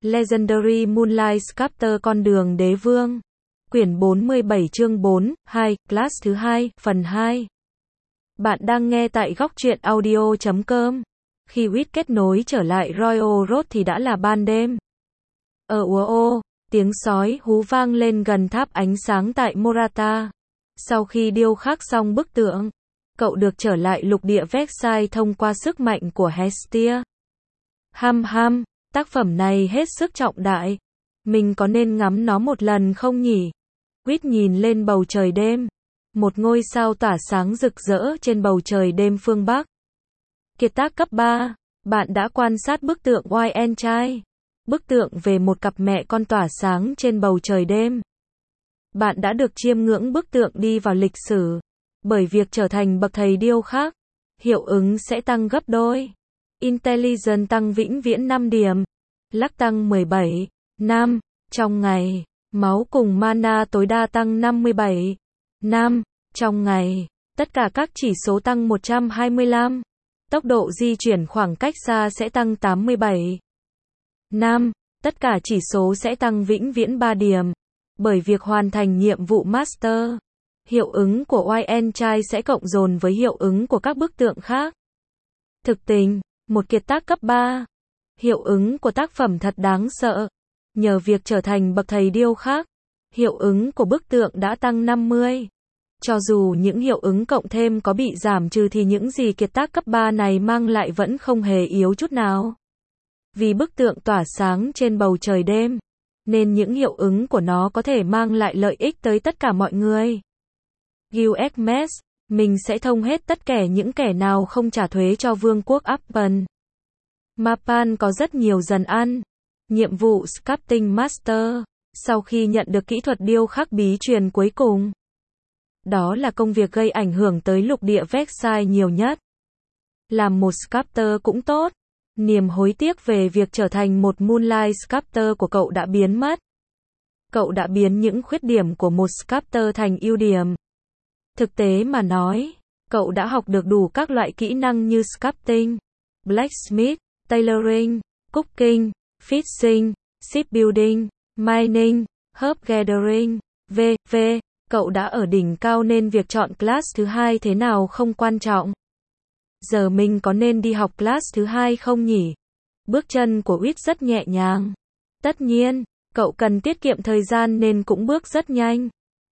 Legendary Moonlight Sculptor Con đường đế vương. Quyển 47 chương 4, 2, class thứ 2, phần 2. Bạn đang nghe tại góc truyện audio.com. Khi Wit kết nối trở lại Royal Road thì đã là ban đêm. Tiếng sói hú vang lên gần tháp ánh sáng tại Morata. Sau khi điêu khắc xong bức tượng, cậu được trở lại lục địa Versailles thông qua sức mạnh của Hestia. Tác phẩm này hết sức trọng đại. Mình có nên ngắm nó một lần không nhỉ? Wit nhìn lên bầu trời đêm. Một ngôi sao tỏa sáng rực rỡ trên bầu trời đêm phương Bắc. Kiệt tác cấp 3. Bạn đã quan sát bức tượng White and Child. Bức tượng về một cặp mẹ con tỏa sáng trên bầu trời đêm. Bạn đã được chiêm ngưỡng bức tượng đi vào lịch sử. Bởi việc trở thành bậc thầy điêu khắc, hiệu ứng sẽ tăng gấp đôi. Intelligence tăng vĩnh viễn 5 điểm. Luck tăng 17. Trong ngày. Máu cùng mana tối đa tăng 57. Trong ngày. Tất cả các chỉ số tăng 125. Tốc độ di chuyển khoảng cách xa sẽ tăng 87. Tất cả chỉ số sẽ tăng vĩnh viễn 3 điểm. Bởi việc hoàn thành nhiệm vụ Master, hiệu ứng của White and Child sẽ cộng dồn với hiệu ứng của các bức tượng khác. Thực tình, một kiệt tác cấp 3. Hiệu ứng của tác phẩm thật đáng sợ. Nhờ việc trở thành bậc thầy điêu khắc, hiệu ứng của bức tượng đã tăng 50. Cho dù những hiệu ứng cộng thêm có bị giảm trừ thì những gì kiệt tác cấp 3 này mang lại vẫn không hề yếu chút nào. Vì bức tượng tỏa sáng trên bầu trời đêm, nên những hiệu ứng của nó có thể mang lại lợi ích tới tất cả mọi người. Gilgamesh, mình sẽ thông hết tất cả những kẻ nào không trả thuế cho vương quốc Apan. Mapan có rất nhiều dần ăn. Nhiệm vụ Sculpting Master. Sau khi nhận được kỹ thuật điêu khắc bí truyền cuối cùng, đó là công việc gây ảnh hưởng tới lục địa Versailles nhiều nhất. Làm một sculptor cũng tốt. Niềm hối tiếc về việc trở thành một Moonlight Sculptor của cậu đã biến mất. Cậu đã biến những khuyết điểm của một sculptor thành ưu điểm. Thực tế mà nói, cậu đã học được đủ các loại kỹ năng như sculpting, blacksmith, tailoring, cooking, fishing, shipbuilding, mining, herb gathering, v.v. Cậu đã ở đỉnh cao nên việc chọn class thứ 2 thế nào không quan trọng. Giờ mình có nên đi học class thứ 2 không nhỉ? Bước chân của Wit rất nhẹ nhàng. Tất nhiên, cậu cần tiết kiệm thời gian nên cũng bước rất nhanh.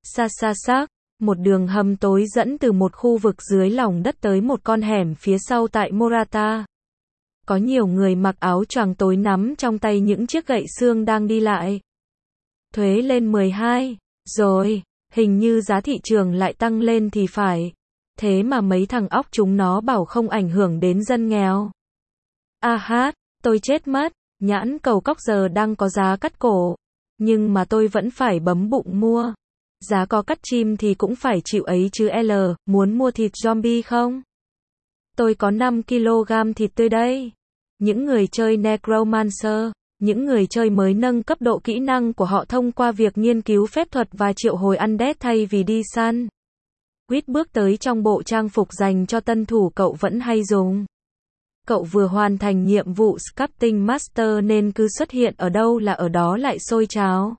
Một đường hầm tối dẫn từ một khu vực dưới lòng đất tới một con hẻm phía sau tại Morata. Có nhiều người mặc áo choàng tối nắm trong tay những chiếc gậy xương đang đi lại. Thuế lên 12, rồi, hình như giá thị trường lại tăng lên thì phải. Thế mà mấy thằng óc chúng nó bảo không ảnh hưởng đến dân nghèo. Tôi chết mất, nhãn cầu cóc giờ đang có giá cắt cổ. Nhưng mà tôi vẫn phải bấm bụng mua. Giá có cắt chim thì cũng phải chịu ấy chứ muốn mua thịt zombie không? Tôi có 5 kg thịt tươi đây. Những người chơi Necromancer, những người chơi mới nâng cấp độ kỹ năng của họ thông qua việc nghiên cứu phép thuật và triệu hồi undead thay vì đi săn. Wit bước tới trong bộ trang phục dành cho tân thủ cậu vẫn hay dùng. Cậu vừa hoàn thành nhiệm vụ Sculpting Master nên cứ xuất hiện ở đâu là ở đó lại sôi trào.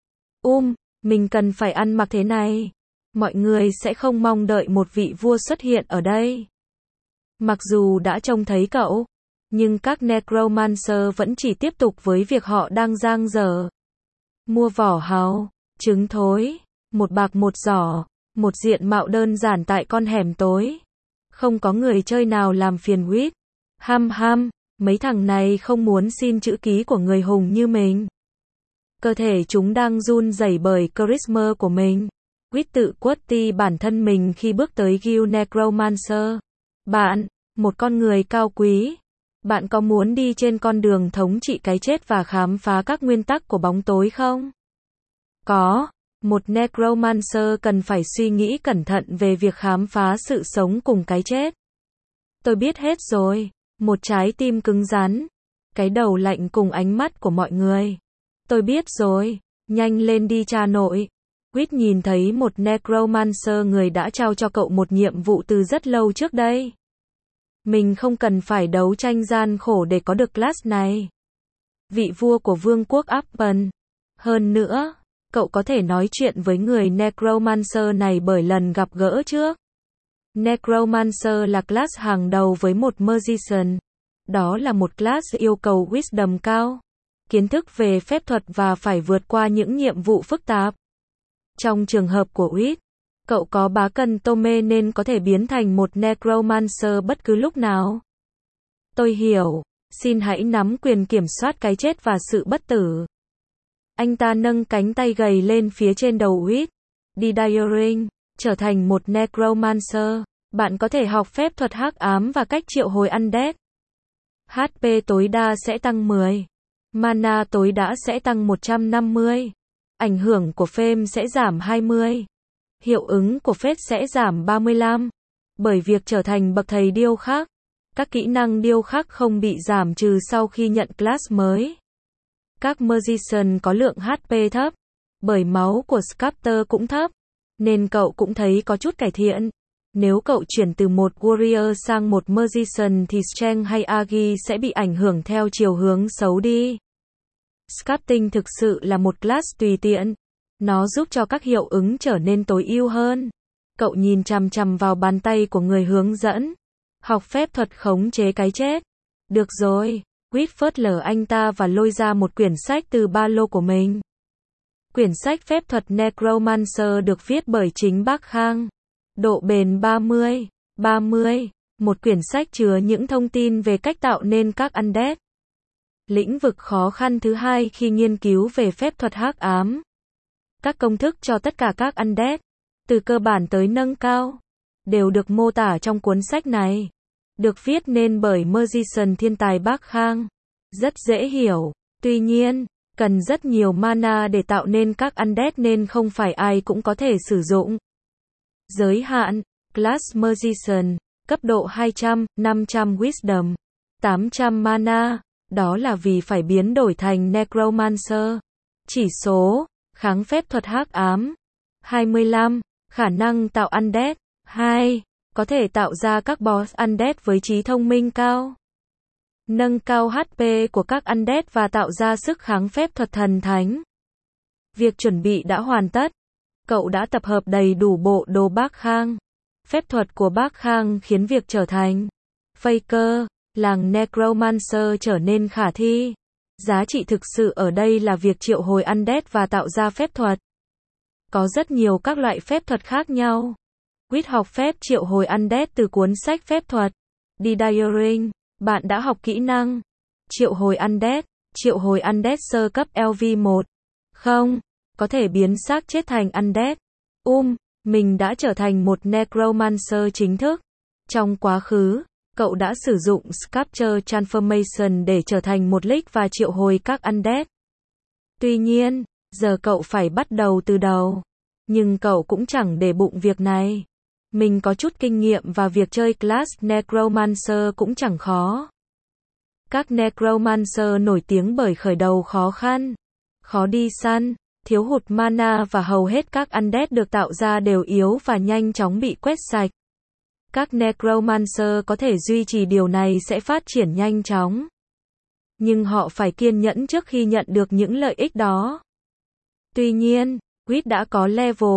Mình cần phải ăn mặc thế này. Mọi người sẽ không mong đợi một vị vua xuất hiện ở đây. Mặc dù đã trông thấy cậu, nhưng các Necromancer vẫn chỉ tiếp tục với việc họ đang dang dở. Mua vỏ hàu, trứng thối, 1 bạc 1 giỏ, một diện mạo đơn giản tại con hẻm tối. Không có người chơi nào làm phiền Wit. Mấy thằng này không muốn xin chữ ký của người hùng như mình. Cơ thể chúng đang run rẩy bởi charisma của mình. Wit tự quất ti bản thân mình khi bước tới Guild Necromancer. Bạn, một con người cao quý. Bạn có muốn đi trên con đường thống trị cái chết và khám phá các nguyên tắc của bóng tối không? Có. Một Necromancer cần phải suy nghĩ cẩn thận về việc khám phá sự sống cùng cái chết. Tôi biết hết rồi. Một trái tim cứng rắn. Cái đầu lạnh cùng ánh mắt của mọi người. Tôi biết rồi. Nhanh lên đi cha nội. Wit nhìn thấy một Necromancer người đã trao cho cậu một nhiệm vụ từ rất lâu trước đây. Mình không cần phải đấu tranh gian khổ để có được class này. vị vua của vương quốc Appen. Hơn nữa, cậu có thể nói chuyện với người Necromancer này bởi lần gặp gỡ trước. Necromancer là class hàng đầu với một Magician. Đó là một class yêu cầu Wisdom cao, kiến thức về phép thuật và phải vượt qua những nhiệm vụ phức tạp. Trong trường hợp của Wit, cậu có bá cân Tome nên có thể biến thành một Necromancer bất cứ lúc nào. Tôi hiểu, xin hãy nắm quyền kiểm soát cái chết và sự bất tử. Anh ta nâng cánh tay gầy lên phía trên đầu Wit. Đi Diaring, trở thành một Necromancer, bạn có thể học phép thuật hắc ám và cách triệu hồi Undead. HP tối đa sẽ tăng 10. Mana tối đa sẽ tăng 150. Ảnh hưởng của Fame sẽ giảm 20. Hiệu ứng của Fate sẽ giảm 35. Bởi việc trở thành bậc thầy điêu khắc, các kỹ năng điêu khắc không bị giảm trừ sau khi nhận class mới. Các Magician có lượng HP thấp, bởi máu của Sculptor cũng thấp, nên cậu cũng thấy có chút cải thiện. Nếu cậu chuyển từ một Warrior sang một Magician thì Strength hay Agi sẽ bị ảnh hưởng theo chiều hướng xấu đi. Sculpting thực sự là một class tùy tiện. Nó giúp cho các hiệu ứng trở nên tối ưu hơn. Cậu nhìn chằm chằm vào bàn tay của người hướng dẫn. Học phép thuật khống chế cái chết. Được rồi, Quýt phớt lờ anh ta và lôi ra một quyển sách từ ba lô của mình. Quyển sách phép thuật Necromancer được viết bởi chính bác Khang. Độ bền 30. Một quyển sách chứa những thông tin về cách tạo nên các Undead. Lĩnh vực khó khăn thứ hai khi nghiên cứu về phép thuật hắc ám. Các công thức cho tất cả các Undead, từ cơ bản tới nâng cao, đều được mô tả trong cuốn sách này. Được viết nên bởi Magician thiên tài Bác Khang. Rất dễ hiểu. Tuy nhiên, cần rất nhiều mana để tạo nên các Undead nên không phải ai cũng có thể sử dụng. Giới hạn, Class Magician, cấp độ 200, 500 Wisdom, 800 mana, đó là vì phải biến đổi thành Necromancer. Chỉ số, kháng phép thuật hắc ám, 25, khả năng tạo Undead, 2, có thể tạo ra các boss Undead với trí thông minh cao. Nâng cao HP của các Undead và tạo ra sức kháng phép thuật thần thánh. Việc chuẩn bị đã hoàn tất. Cậu đã tập hợp đầy đủ bộ đồ Bác Khang. Phép thuật của Bác Khang khiến việc trở thành Faker, làng Necromancer trở nên khả thi. Giá trị thực sự ở đây là việc triệu hồi Undead và tạo ra phép thuật. Có rất nhiều các loại phép thuật khác nhau. Quýt học phép triệu hồi Undead từ cuốn sách phép thuật. Đi Diaring, bạn đã học kỹ năng triệu hồi Undead sơ cấp LV1. Không, có thể biến xác chết thành Undead. Mình đã trở thành một Necromancer chính thức. Trong quá khứ, cậu đã sử dụng Sculpture Transformation để trở thành một Lich và triệu hồi các Undead. Tuy nhiên, giờ cậu phải bắt đầu từ đầu. Nhưng cậu cũng chẳng để bụng việc này. Mình có chút kinh nghiệm và việc chơi class Necromancer cũng chẳng khó. Các Necromancer nổi tiếng bởi khởi đầu khó khăn, khó đi săn, thiếu hụt mana và hầu hết các Undead được tạo ra đều yếu và nhanh chóng bị quét sạch. Các Necromancer có thể duy trì điều này sẽ phát triển nhanh chóng. Nhưng họ phải kiên nhẫn trước khi nhận được những lợi ích đó. Tuy nhiên, Quýt đã có level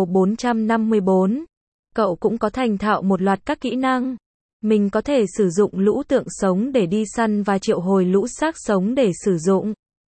454. Cậu cũng có thành thạo một loạt các kỹ năng. Mình có thể sử dụng lũ tượng sống để đi săn và triệu hồi lũ xác sống để sử dụng.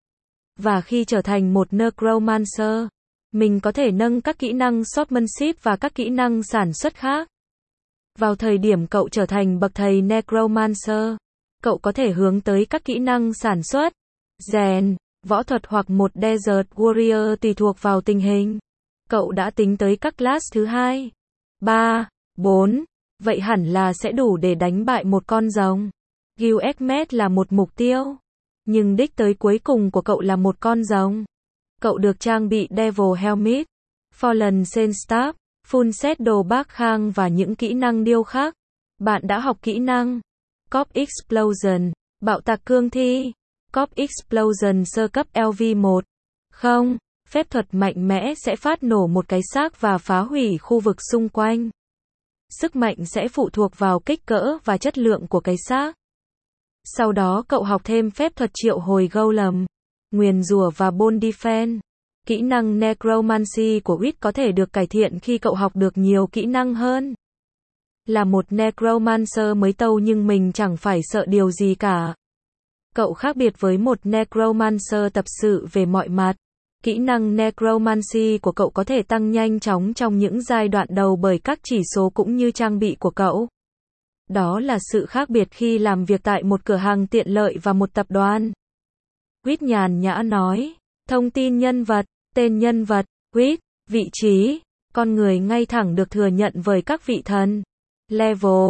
Và khi trở thành một Necromancer, mình có thể nâng các kỹ năng Swordsmanship và các kỹ năng sản xuất khác. Vào thời điểm cậu trở thành bậc thầy Necromancer, cậu có thể hướng tới các kỹ năng sản xuất, rèn, võ thuật hoặc một Desert Warrior tùy thuộc vào tình hình. Cậu đã tính tới các class thứ 2, 3, 4, vậy hẳn là sẽ đủ để đánh bại một con rồng. Gilgamesh là một mục tiêu, nhưng đích tới cuối cùng của cậu là một con rồng. Cậu được trang bị Devil Helmet, Fallen Staff, Full set đồ Bác Khang và những kỹ năng điêu khắc. Bạn đã học kỹ năng Corp Explosion, bạo tạc cương thi, Corp Explosion sơ cấp LV1. Không, phép thuật mạnh mẽ sẽ phát nổ một cái xác và phá hủy khu vực xung quanh. Sức mạnh sẽ phụ thuộc vào kích cỡ và chất lượng của cái xác. Sau đó cậu học thêm phép thuật triệu hồi Golem. nguyền rủa và Bold Defense. Kỹ năng Necromancy của Wit có thể được cải thiện khi cậu học được nhiều kỹ năng hơn. Là một Necromancer mới tâu nhưng mình chẳng phải sợ điều gì cả. Cậu khác biệt với một Necromancer tập sự về mọi mặt. Kỹ năng Necromancy của cậu có thể tăng nhanh chóng trong những giai đoạn đầu bởi các chỉ số cũng như trang bị của cậu. Đó là sự khác biệt khi làm việc tại một cửa hàng tiện lợi và một tập đoàn. Wit nhàn nhã nói. Thông tin nhân vật, tên nhân vật, Wit, vị trí, con người ngay thẳng được thừa nhận với các vị thần. Level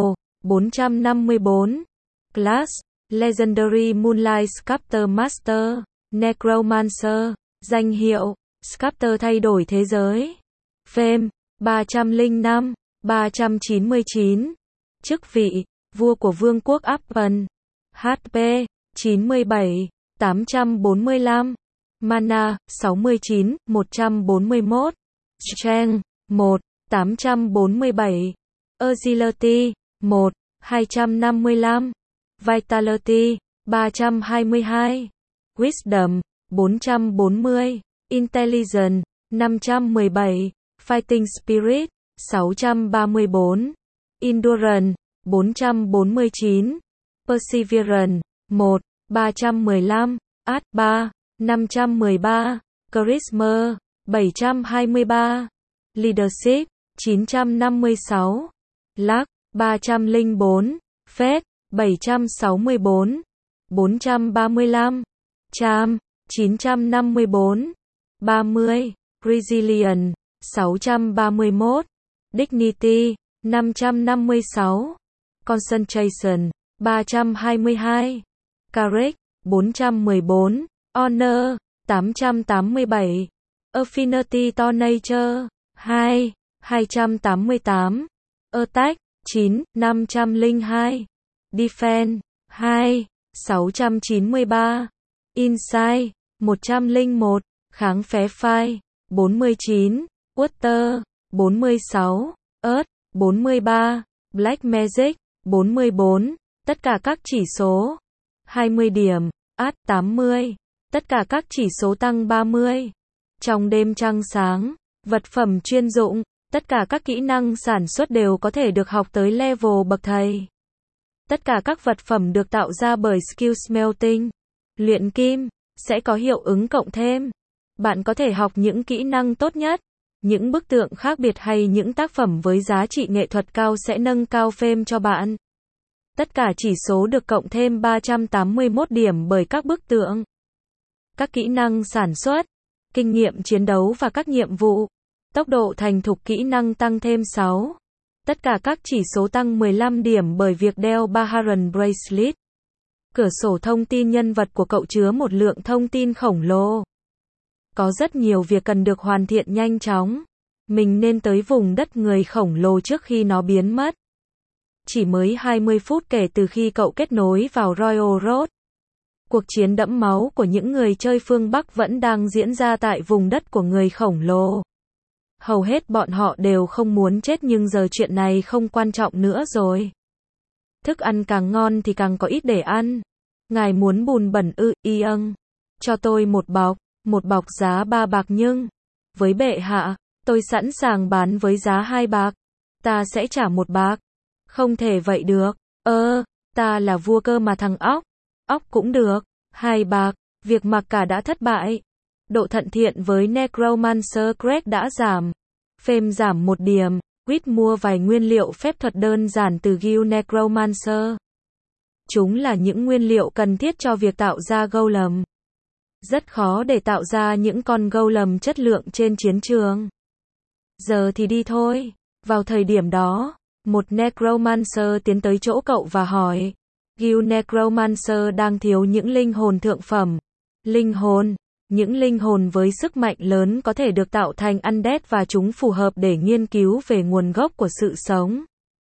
454. Class Legendary Moonlight Sculptor Master, Necromancer. Danh hiệu Sculptor thay đổi thế giới. Fame 305, 399. Chức vị vua của vương quốc Appen. HP 97, 845. Mana 69, 141. Strength 1, 847. Agility 1, 255. Vitality 322. Wisdom 440. Intelligence 517. Fighting Spirit 634. Endurance 449. Perseverance 1, 315. Art 3, 513. Charisma 723. Leadership 956. Luck 304. Faith 764. 435. Charm 954. 30. Resilience 631. Dignity 556. Concentration 322. Courage 414. Honor 887. Affinity to Nature 2, 288. Attack 9, 502. Defense 2, 693. Insight 101. Kháng phé phai 49. Water 46. Earth 43. Black Magic 44. Tất cả các chỉ số 20 điểm. Art 80. Tất cả các chỉ số tăng 30. Trong đêm trăng sáng, vật phẩm chuyên dụng, tất cả các kỹ năng sản xuất đều có thể được học tới level bậc thầy. Tất cả các vật phẩm được tạo ra bởi skill smelting, luyện kim, sẽ có hiệu ứng cộng thêm. Bạn có thể học những kỹ năng tốt nhất, những bức tượng khác biệt hay những tác phẩm với giá trị nghệ thuật cao sẽ nâng cao fame cho bạn. Tất cả chỉ số được cộng thêm 381 điểm bởi các bức tượng. Các kỹ năng sản xuất, kinh nghiệm chiến đấu và các nhiệm vụ. Tốc độ thành thục kỹ năng tăng thêm 6. Tất cả các chỉ số tăng 15 điểm bởi việc đeo Baharan Bracelet. Cửa sổ thông tin nhân vật của cậu chứa một lượng thông tin khổng lồ. Có rất nhiều việc cần được hoàn thiện nhanh chóng. Mình nên tới vùng đất người khổng lồ trước khi nó biến mất. Chỉ mới 20 phút kể từ khi cậu kết nối vào Royal Road. Cuộc chiến đẫm máu của những người chơi phương Bắc vẫn đang diễn ra tại vùng đất của người khổng lồ. Hầu hết bọn họ đều không muốn chết nhưng giờ chuyện này không quan trọng nữa rồi. Thức ăn càng ngon thì càng có ít để ăn. Ngài muốn bùn bẩn ư, cho tôi một bọc giá 3 bạc nhưng, với bệ hạ, tôi sẵn sàng bán với giá 2 bạc. Ta sẽ trả 1 bạc. Không thể vậy được. Ta là vua cơ mà thằng óc. Óc cũng được. 2 bạc. Việc mặc cả đã thất bại. Độ thận thiện với Necromancer Greg đã giảm. Fame giảm 1 điểm. Wit mua vài nguyên liệu phép thuật đơn giản từ Guild Necromancer. Chúng là những nguyên liệu cần thiết cho việc tạo ra golem. Rất khó để tạo ra những con golem chất lượng trên chiến trường. Giờ thì đi thôi. Vào thời điểm đó, một Necromancer tiến tới chỗ cậu và hỏi. Guild Necromancer đang thiếu những linh hồn thượng phẩm. Linh hồn. Những linh hồn với sức mạnh lớn có thể được tạo thành undead và chúng phù hợp để nghiên cứu về nguồn gốc của sự sống.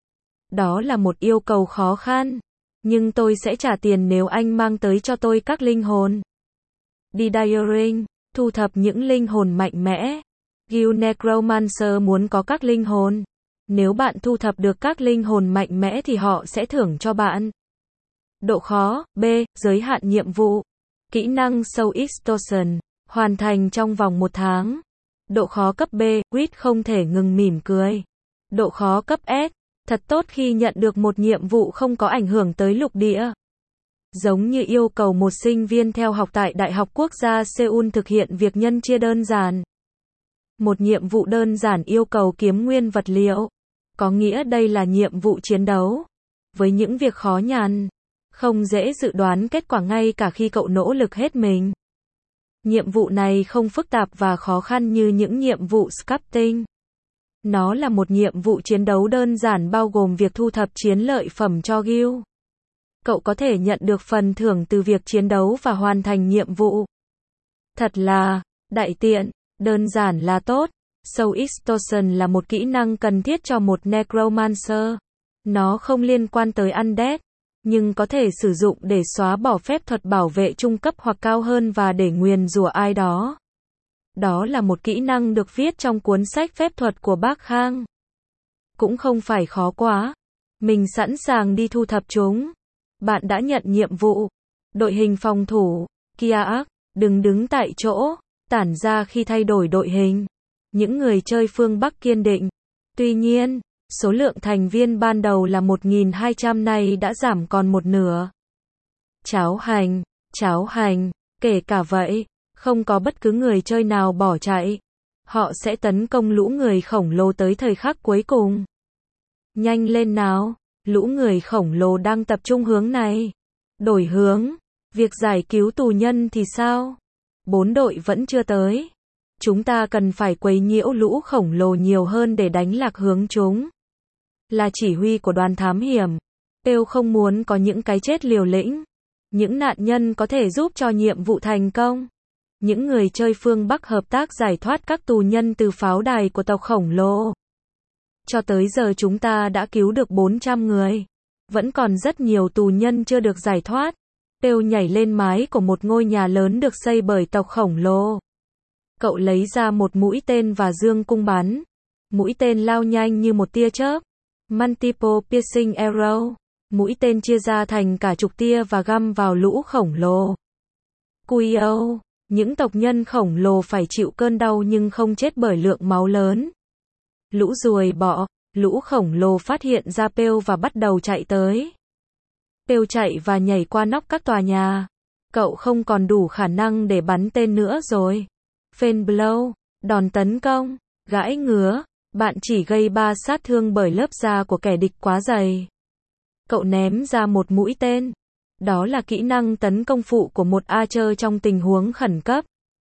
Đó là một yêu cầu khó khăn. Nhưng tôi sẽ trả tiền nếu anh mang tới cho tôi các linh hồn. Đi Diring, thu thập những linh hồn mạnh mẽ. Guild Necromancer muốn có các linh hồn. Nếu bạn thu thập được các linh hồn mạnh mẽ thì họ sẽ thưởng cho bạn. Độ khó, B, giới hạn nhiệm vụ. Kỹ năng Soul Extortion, hoàn thành trong vòng 1 tháng. Độ khó cấp B, Quýt không thể ngừng mỉm cười. Độ khó cấp S, thật tốt khi nhận được một nhiệm vụ không có ảnh hưởng tới lục địa. Giống như yêu cầu một sinh viên theo học tại Đại học Quốc gia Seoul thực hiện việc nhân chia đơn giản. Một nhiệm vụ đơn giản yêu cầu kiếm nguyên vật liệu. Có nghĩa đây là nhiệm vụ chiến đấu. Với những việc khó nhằn, không dễ dự đoán kết quả ngay cả khi cậu nỗ lực hết mình. Nhiệm vụ này không phức tạp và khó khăn như những nhiệm vụ sculpting. Nó là một nhiệm vụ chiến đấu đơn giản bao gồm việc thu thập chiến lợi phẩm cho guild. Cậu có thể nhận được phần thưởng từ việc chiến đấu và hoàn thành nhiệm vụ. Thật là đại tiện, đơn giản là tốt. Soul Extortion là một kỹ năng cần thiết cho một Necromancer. Nó không liên quan tới Undead, nhưng có thể sử dụng để xóa bỏ phép thuật bảo vệ trung cấp hoặc cao hơn và để nguyền rủa ai đó. Đó là một kỹ năng được viết trong cuốn sách phép thuật của Bác Khang. Cũng không phải khó quá. Mình sẵn sàng đi thu thập chúng. Bạn đã nhận nhiệm vụ. Đội hình phòng thủ, Kiaak, đừng đứng tại chỗ, tản ra khi thay đổi đội hình. Những người chơi phương Bắc kiên định. Tuy nhiên, số lượng thành viên ban đầu là 1.200 nay đã giảm còn một nửa. Cháo hành, kể cả vậy, không có bất cứ người chơi nào bỏ chạy. Họ sẽ tấn công lũ người khổng lồ tới thời khắc cuối cùng. Nhanh lên nào, lũ người khổng lồ đang tập trung hướng này. Đổi hướng, việc giải cứu tù nhân thì sao? 4 đội vẫn chưa tới. Chúng ta cần phải quấy nhiễu lũ khổng lồ nhiều hơn để đánh lạc hướng chúng. Là chỉ huy của đoàn thám hiểm. Pale không muốn có những cái chết liều lĩnh. Những nạn nhân có thể giúp cho nhiệm vụ thành công. Những người chơi phương Bắc hợp tác giải thoát các tù nhân từ pháo đài của tộc khổng lồ. Cho tới giờ chúng ta đã cứu được 400 người. Vẫn còn rất nhiều tù nhân chưa được giải thoát. Pale nhảy lên mái của một ngôi nhà lớn được xây bởi tộc khổng lồ. Cậu lấy ra một mũi tên và dương cung bắn. Mũi tên lao nhanh như một tia chớp. Multiple piercing arrow. Mũi tên chia ra thành cả chục tia và găm vào lũ khổng lồ. Cuyo, những tộc nhân khổng lồ phải chịu cơn đau nhưng không chết bởi lượng máu lớn. Lũ ruồi bọ, lũ khổng lồ phát hiện ra Pale và bắt đầu chạy tới. Pale chạy và nhảy qua nóc các tòa nhà. Cậu không còn đủ khả năng để bắn tên nữa rồi. Fan blow, đòn tấn công, gãi ngứa, bạn chỉ gây 3 sát thương bởi lớp da của kẻ địch quá dày. Cậu ném ra một mũi tên. Đó là kỹ năng tấn công phụ của một archer trong tình huống khẩn cấp.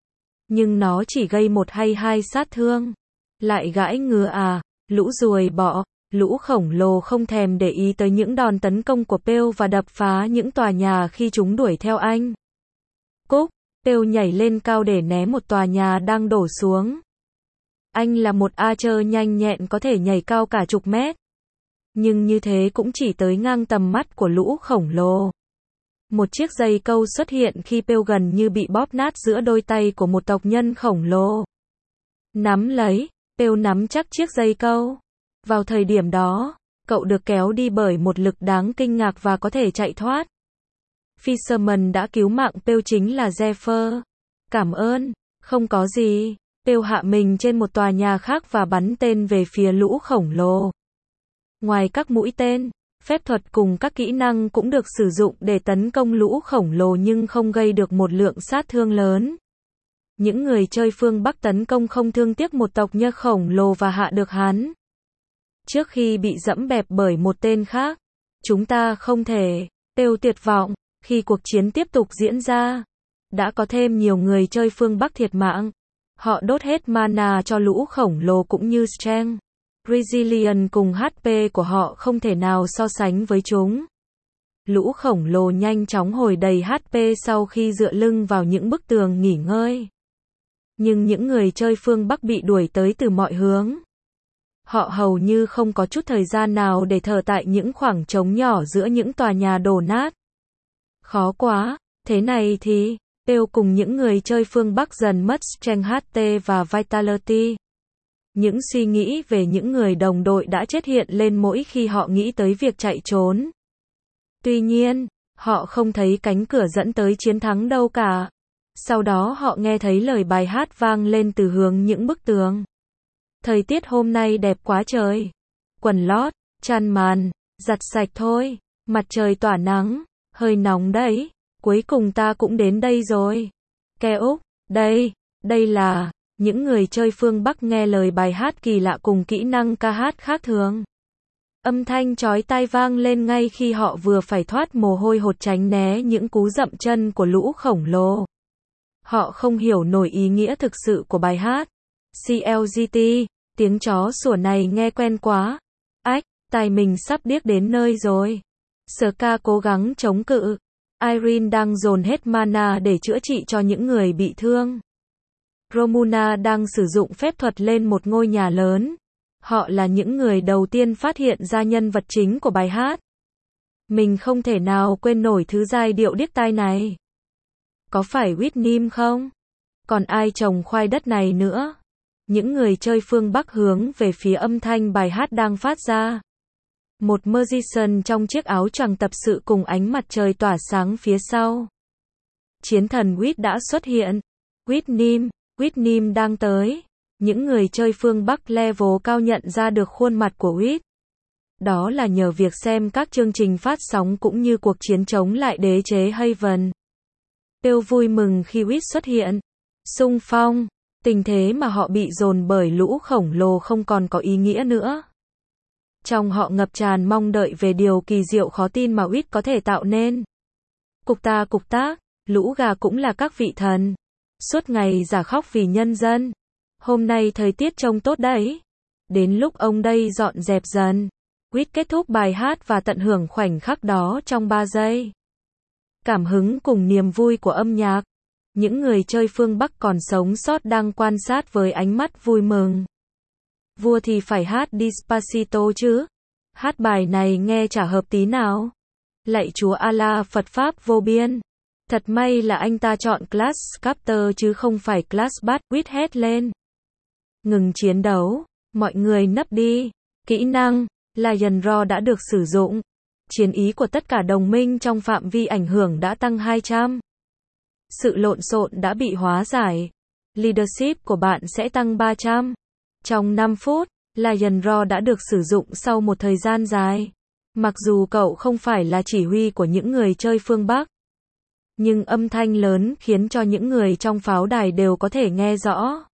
Nhưng nó chỉ gây 1 hay 2 sát thương. Lại gãi ngứa à, lũ ruồi bọ, lũ khổng lồ không thèm để ý tới những đòn tấn công của Pale và đập phá những tòa nhà khi chúng đuổi theo anh. Cúc, Pale nhảy lên cao để né một tòa nhà đang đổ xuống. Anh là một archer nhanh nhẹn có thể nhảy cao cả chục mét. Nhưng như thế cũng chỉ tới ngang tầm mắt của lũ khổng lồ. Một chiếc dây câu xuất hiện khi Pale gần như bị bóp nát giữa đôi tay của một tộc nhân khổng lồ. Nắm lấy, Pale nắm chắc chiếc dây câu. Vào thời điểm đó, cậu được kéo đi bởi một lực đáng kinh ngạc và có thể chạy thoát. Fisherman đã cứu mạng Pale chính là Zephyr. Cảm ơn, không có gì. Pale hạ mình trên một tòa nhà khác và bắn tên về phía lũ khổng lồ. Ngoài các mũi tên, phép thuật cùng các kỹ năng cũng được sử dụng để tấn công lũ khổng lồ nhưng không gây được một lượng sát thương lớn. Những người chơi phương Bắc tấn công không thương tiếc một tộc nhân khổng lồ và hạ được hắn. Trước khi bị dẫm bẹp bởi một tên khác, chúng ta không thể. Pale tuyệt vọng, khi cuộc chiến tiếp tục diễn ra, đã có thêm nhiều người chơi phương Bắc thiệt mạng. Họ đốt hết mana cho lũ khổng lồ cũng như strength. Resilience cùng HP của họ không thể nào so sánh với chúng. Lũ khổng lồ nhanh chóng hồi đầy HP sau khi dựa lưng vào những bức tường nghỉ ngơi. Nhưng những người chơi phương Bắc bị đuổi tới từ mọi hướng. Họ hầu như không có chút thời gian nào để thở tại những khoảng trống nhỏ giữa những tòa nhà đổ nát. Khó quá, thế này thì, Pale cùng những người chơi phương Bắc dần mất strength HT và vitality. Những suy nghĩ về những người đồng đội đã chết hiện lên mỗi khi họ nghĩ tới việc chạy trốn. Tuy nhiên, Họ không thấy cánh cửa dẫn tới chiến thắng đâu cả. Sau đó họ nghe thấy lời bài hát vang lên từ hướng những bức tường. Thời tiết hôm nay đẹp quá trời. Quần lót, chăn màn, giặt sạch thôi. Mặt trời tỏa nắng, hơi nóng đấy. Cuối cùng ta cũng đến đây rồi. Ke Úc, đây là, những người chơi phương Bắc nghe lời bài hát kỳ lạ cùng kỹ năng ca hát khác thường. Âm thanh chói tai vang lên ngay khi họ vừa phải thoát mồ hôi hột tránh né những cú dậm chân của lũ khổng lồ. Họ không hiểu nổi ý nghĩa thực sự của bài hát. CLGT, tiếng chó sủa này nghe quen quá. Ách, tai mình sắp điếc đến nơi rồi. Ska cố gắng chống cự. Irene đang dồn hết mana để chữa trị cho những người bị thương. Romuna đang sử dụng phép thuật lên một ngôi nhà lớn. Họ là những người đầu tiên phát hiện ra nhân vật chính của bài hát. Mình không thể nào quên nổi thứ giai điệu điếc tai này. Có phải Whitney không? Còn ai trồng khoai đất này nữa? Những người chơi phương Bắc hướng về phía âm thanh bài hát đang phát ra. Một musician trong chiếc áo choàng tập sự cùng ánh mặt trời tỏa sáng phía sau. Chiến thần Whit đã xuất hiện. Whitney đang tới. Những người chơi phương Bắc level cao nhận ra được khuôn mặt của Whit. Đó là nhờ việc xem các chương trình phát sóng cũng như cuộc chiến chống lại đế chế Haven. Pêu vui mừng khi Whit xuất hiện. Xung phong. Tình thế mà họ bị dồn bởi lũ khổng lồ không còn có ý nghĩa nữa. Trong họ ngập tràn mong đợi về điều kỳ diệu khó tin mà Whit có thể tạo nên. Cục tác, lũ gà cũng là các vị thần. Suốt ngày giả khóc vì nhân dân. Hôm nay thời tiết trông tốt đấy. Đến lúc ông đây dọn dẹp dần. Whit kết thúc bài hát và tận hưởng khoảnh khắc đó trong 3 giây. Cảm hứng cùng niềm vui của âm nhạc. Những người chơi phương Bắc còn sống sót đang quan sát với ánh mắt vui mừng. Vua thì phải hát Despacito chứ. Hát bài này nghe chả hợp tí nào. Lạy Chúa Allah Phật Pháp vô biên. Thật may là anh ta chọn Class Captor chứ không phải Class Bat. Whit hét lên. Ngừng chiến đấu. Mọi người nấp đi. Kỹ năng Lion Roar đã được sử dụng. Chiến ý của tất cả đồng minh trong phạm vi ảnh hưởng đã tăng 200. Sự lộn xộn đã bị hóa giải. Leadership của bạn sẽ tăng 300. Trong 5 phút, Lion Roar đã được sử dụng sau một thời gian dài. Mặc dù cậu không phải là chỉ huy của những người chơi phương Bắc. Nhưng âm thanh lớn khiến cho những người trong pháo đài đều có thể nghe rõ.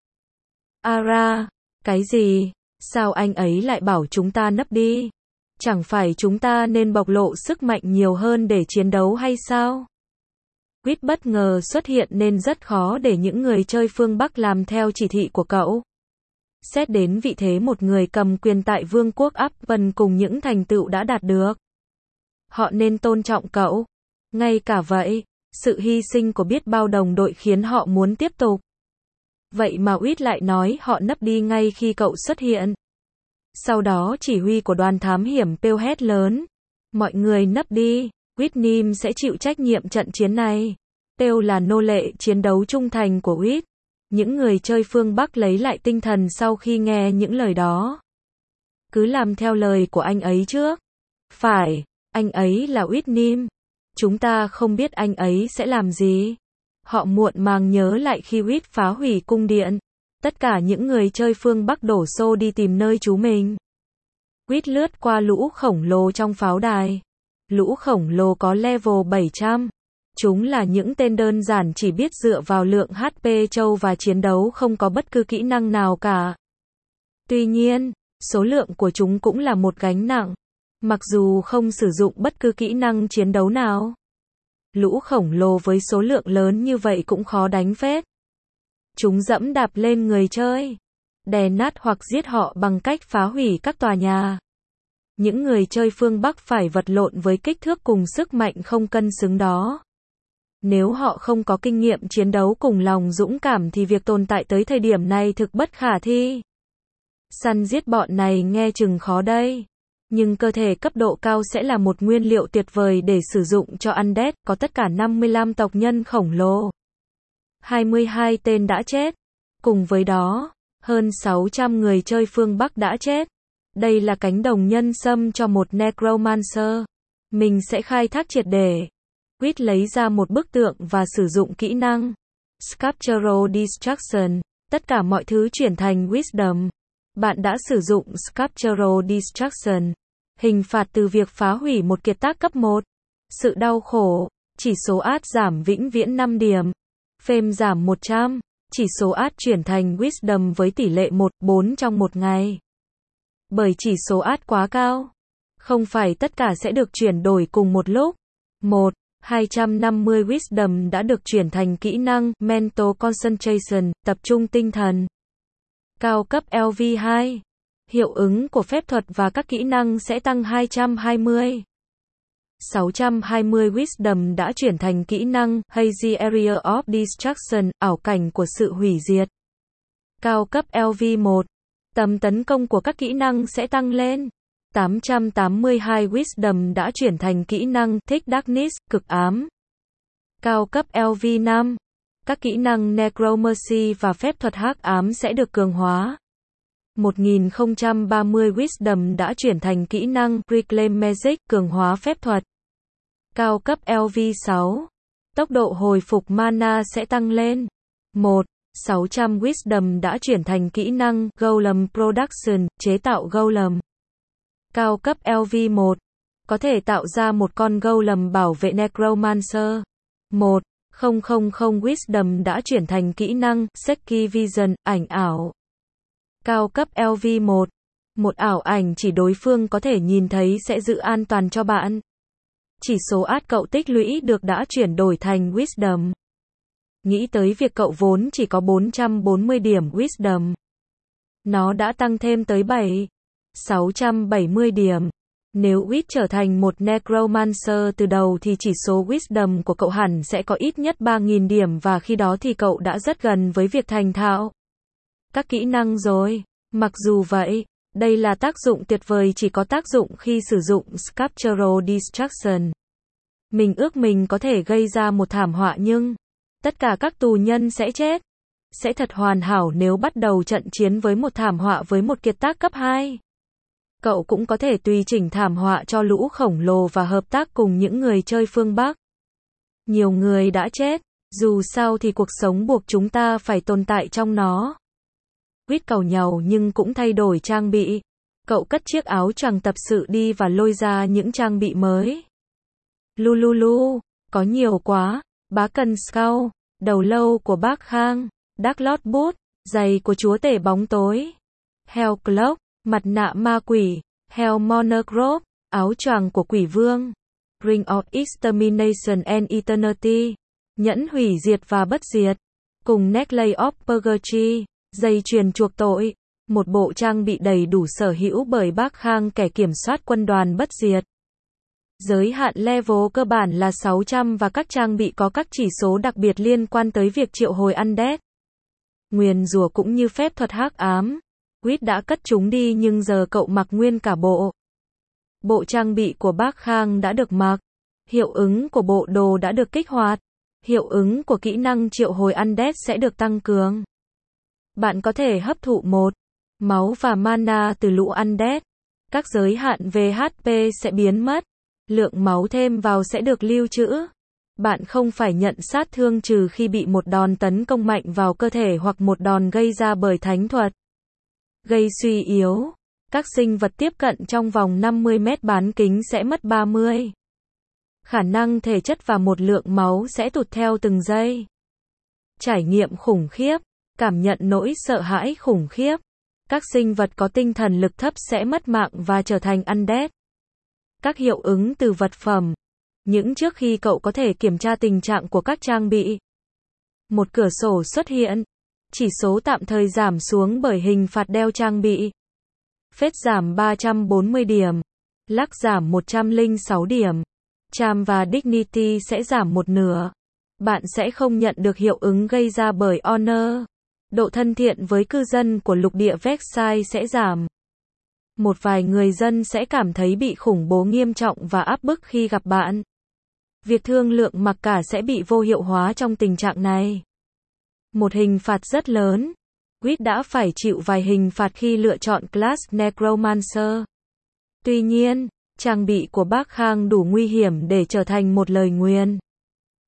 Ara, cái gì? Sao anh ấy lại bảo chúng ta nấp đi? Chẳng phải chúng ta nên bộc lộ sức mạnh nhiều hơn để chiến đấu hay sao? Whit bất ngờ xuất hiện nên rất khó để những người chơi phương Bắc làm theo chỉ thị của cậu. Xét đến vị thế một người cầm quyền tại Vương quốc Upton cùng những thành tựu đã đạt được. Họ nên tôn trọng cậu. Ngay cả vậy, sự hy sinh của biết bao đồng đội khiến họ muốn tiếp tục. Vậy mà Whit lại nói họ nấp đi ngay khi cậu xuất hiện. Sau đó chỉ huy của đoàn thám hiểm Pêu hét lớn. Mọi người nấp đi, Whitney sẽ chịu trách nhiệm trận chiến này. Pêu là nô lệ chiến đấu trung thành của Whit. Những người chơi phương Bắc lấy lại tinh thần sau khi nghe những lời đó. Cứ làm theo lời của anh ấy trước. Phải, anh ấy là Whitney. Chúng ta không biết anh ấy sẽ làm gì. Họ muộn màng nhớ lại khi Whit phá hủy cung điện. Tất cả những người chơi phương Bắc đổ xô đi tìm nơi trú mình. Whit lướt qua lũ khổng lồ trong pháo đài. Lũ khổng lồ có level 700. Chúng là những tên đơn giản chỉ biết dựa vào lượng HP trâu và chiến đấu không có bất cứ kỹ năng nào cả. Tuy nhiên, số lượng của chúng cũng là một gánh nặng. Mặc dù không sử dụng bất cứ kỹ năng chiến đấu nào. Lũ khổng lồ với số lượng lớn như vậy cũng khó đánh phết. Chúng dẫm đạp lên người chơi. Đè nát hoặc giết họ bằng cách phá hủy các tòa nhà. Những người chơi phương Bắc phải vật lộn với kích thước cùng sức mạnh không cân xứng đó. Nếu họ không có kinh nghiệm chiến đấu cùng lòng dũng cảm thì việc tồn tại tới thời điểm này thực bất khả thi. Săn giết bọn này nghe chừng khó đây. Nhưng cơ thể cấp độ cao sẽ là một nguyên liệu tuyệt vời để sử dụng cho Undead, có tất cả 55 tộc nhân khổng lồ. 22 tên đã chết. Cùng với đó, hơn 600 người chơi phương Bắc đã chết. Đây là cánh đồng nhân sâm cho một Necromancer. Mình sẽ khai thác triệt để. Quýt lấy ra một bức tượng và sử dụng kỹ năng Sculptural Destruction. Tất cả mọi thứ chuyển thành Wisdom. Bạn đã sử dụng Sculptural Destruction. Hình phạt từ việc phá hủy một kiệt tác cấp 1. Sự đau khổ. Chỉ số át giảm vĩnh viễn 5 điểm. Fame giảm 100. Chỉ số át chuyển thành Wisdom với tỷ lệ 1/4 trong một ngày. Bởi chỉ số át quá cao. Không phải tất cả sẽ được chuyển đổi cùng một lúc. 250 Wisdom đã được chuyển thành kỹ năng Mental Concentration, tập trung tinh thần. Cao cấp LV2. Hiệu ứng của phép thuật và các kỹ năng sẽ tăng 220. 620 Wisdom đã chuyển thành kỹ năng Hazy Area of Destruction, ảo cảnh của sự hủy diệt. Cao cấp LV1. Tầm tấn công của các kỹ năng sẽ tăng lên. 882 Wisdom đã chuyển thành kỹ năng Thick Darkness, cực ám. Cao cấp LV5. Các kỹ năng Necromancy và phép thuật hắc ám sẽ được cường hóa. 1030 Wisdom đã chuyển thành kỹ năng Reclaim Magic, cường hóa phép thuật. Cao cấp LV6. Tốc độ hồi phục mana sẽ tăng lên. 600 Wisdom đã chuyển thành kỹ năng Golem Production, chế tạo Golem. Cao cấp LV1. Có thể tạo ra một con Golem bảo vệ Necromancer. 1000 Wisdom đã chuyển thành kỹ năng Shaky Vision, ảnh ảo. Cao cấp LV1. Một ảo ảnh chỉ đối phương có thể nhìn thấy sẽ giữ an toàn cho bạn. Chỉ số át cậu tích lũy được đã chuyển đổi thành Wisdom. Nghĩ tới việc cậu vốn chỉ có 440 điểm Wisdom. Nó đã tăng thêm tới 670 điểm. Nếu Quýt trở thành một Necromancer từ đầu thì chỉ số Wisdom của cậu hẳn sẽ có ít nhất 3000 điểm và khi đó thì cậu đã rất gần với việc thành thạo các kỹ năng rồi. Mặc dù vậy, đây là tác dụng tuyệt vời chỉ có tác dụng khi sử dụng Sculptural Destruction. Mình ước mình có thể gây ra một thảm họa nhưng tất cả các tù nhân sẽ chết. Sẽ thật hoàn hảo nếu bắt đầu trận chiến với một thảm họa với một kiệt tác cấp 2. Cậu cũng có thể tùy chỉnh thảm họa cho lũ khổng lồ và hợp tác cùng những người chơi phương Bắc. Nhiều người đã chết, dù sao thì cuộc sống buộc chúng ta phải tồn tại trong nó. Quýt cầu nhàu nhưng cũng thay đổi trang bị. Cậu cất chiếc áo choàng tập sự đi và lôi ra những trang bị mới. Lululu, có nhiều quá. Bá Cần Skull, đầu lâu của bác Khang, Dark Lord Boot, giày của chúa tể bóng tối. Hell Cloak, mặt nạ ma quỷ. Hell Monocrop, áo choàng của quỷ vương. Ring of Extermination and Eternity, nhẫn hủy diệt và bất diệt. Cùng Necklace of Purgatory, dây chuyền chuộc tội. Một bộ trang bị đầy đủ sở hữu bởi bác Khang, kẻ kiểm soát quân đoàn bất diệt. Giới hạn level cơ bản là 600 và các trang bị có các chỉ số đặc biệt liên quan tới việc triệu hồi Undead. Nguyền rủa cũng như phép thuật hắc ám. Quýt đã cất chúng đi nhưng giờ cậu mặc nguyên cả bộ. Bộ trang bị của bác Khang đã được mặc. Hiệu ứng của bộ đồ đã được kích hoạt. Hiệu ứng của kỹ năng triệu hồi Undead sẽ được tăng cường. Bạn có thể hấp thụ máu và mana từ lũ Undead. Các giới hạn về HP sẽ biến mất. Lượng máu thêm vào sẽ được lưu trữ. Bạn không phải nhận sát thương trừ khi bị một đòn tấn công mạnh vào cơ thể hoặc một đòn gây ra bởi thánh thuật. Gây suy yếu. Các sinh vật tiếp cận trong vòng 50 mét bán kính sẽ mất 30. Khả năng thể chất và một lượng máu sẽ tụt theo từng giây. Trải nghiệm khủng khiếp. Cảm nhận nỗi sợ hãi khủng khiếp. Các sinh vật có tinh thần lực thấp sẽ mất mạng và trở thành Undead. Các hiệu ứng từ vật phẩm. Những trước khi cậu có thể kiểm tra tình trạng của các trang bị. Một cửa sổ xuất hiện. Chỉ số tạm thời giảm xuống bởi hình phạt đeo trang bị. Phết giảm 340 điểm. Luck giảm 106 điểm. Charm và Dignity sẽ giảm một nửa. Bạn sẽ không nhận được hiệu ứng gây ra bởi Honor. Độ thân thiện với cư dân của lục địa Vexai sẽ giảm. Một vài người dân sẽ cảm thấy bị khủng bố nghiêm trọng và áp bức khi gặp bạn. Việc thương lượng mặc cả sẽ bị vô hiệu hóa trong tình trạng này. Một hình phạt rất lớn. Quýt đã phải chịu vài hình phạt khi lựa chọn class Necromancer. Tuy nhiên, trang bị của bác Khang đủ nguy hiểm để trở thành một lời nguyền.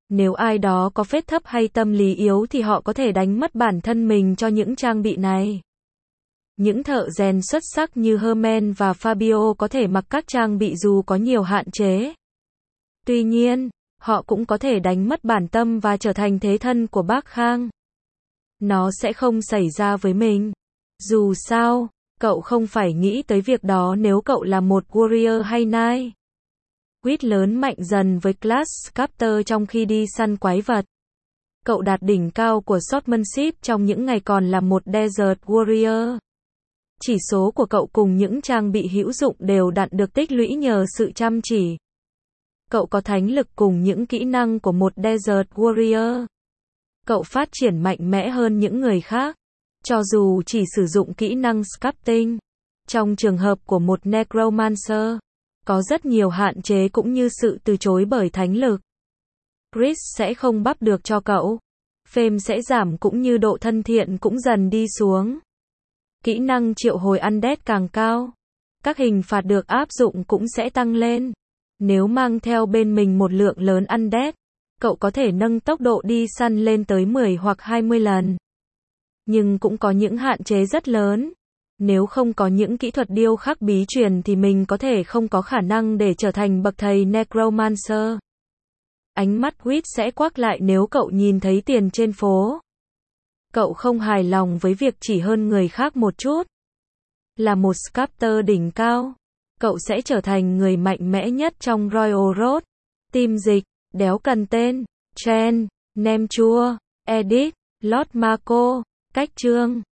Nếu ai đó có phết thấp hay tâm lý yếu thì họ có thể đánh mất bản thân mình cho những trang bị này. Những thợ rèn xuất sắc như Herman và Fabio có thể mặc các trang bị dù có nhiều hạn chế. Tuy nhiên, họ cũng có thể đánh mất bản tâm và trở thành thế thân của bác Khang. Nó sẽ không xảy ra với mình. Dù sao, cậu không phải nghĩ tới việc đó nếu cậu là một warrior hay knight. Quýt lớn mạnh dần với Class Captor trong khi đi săn quái vật. Cậu đạt đỉnh cao của swordsmanship trong những ngày còn là một Desert Warrior. Chỉ số của cậu cùng những trang bị hữu dụng đều đặn được tích lũy nhờ sự chăm chỉ. Cậu có thánh lực cùng những kỹ năng của một Desert Warrior. Cậu phát triển mạnh mẽ hơn những người khác, cho dù chỉ sử dụng kỹ năng sculpting. Trong trường hợp của một Necromancer, có rất nhiều hạn chế cũng như sự từ chối bởi thánh lực. Chris sẽ không bắp được cho cậu. Fame sẽ giảm cũng như độ thân thiện cũng dần đi xuống. Kỹ năng triệu hồi undead càng cao, các hình phạt được áp dụng cũng sẽ tăng lên. Nếu mang theo bên mình một lượng lớn undead, cậu có thể nâng tốc độ đi săn lên tới 10 hoặc 20 lần. Nhưng cũng có những hạn chế rất lớn. Nếu không có những kỹ thuật điêu khắc bí truyền thì mình có thể không có khả năng để trở thành bậc thầy Necromancer. Ánh mắt Quýt sẽ quắc lại nếu cậu nhìn thấy tiền trên phố. Cậu không hài lòng với việc chỉ hơn người khác một chút. Là một sculptor đỉnh cao, cậu sẽ trở thành người mạnh mẽ nhất trong Royal Road. Team dịch, đéo cần tên, Chen, Nem chua, Edit, Lord Marco, cách chương.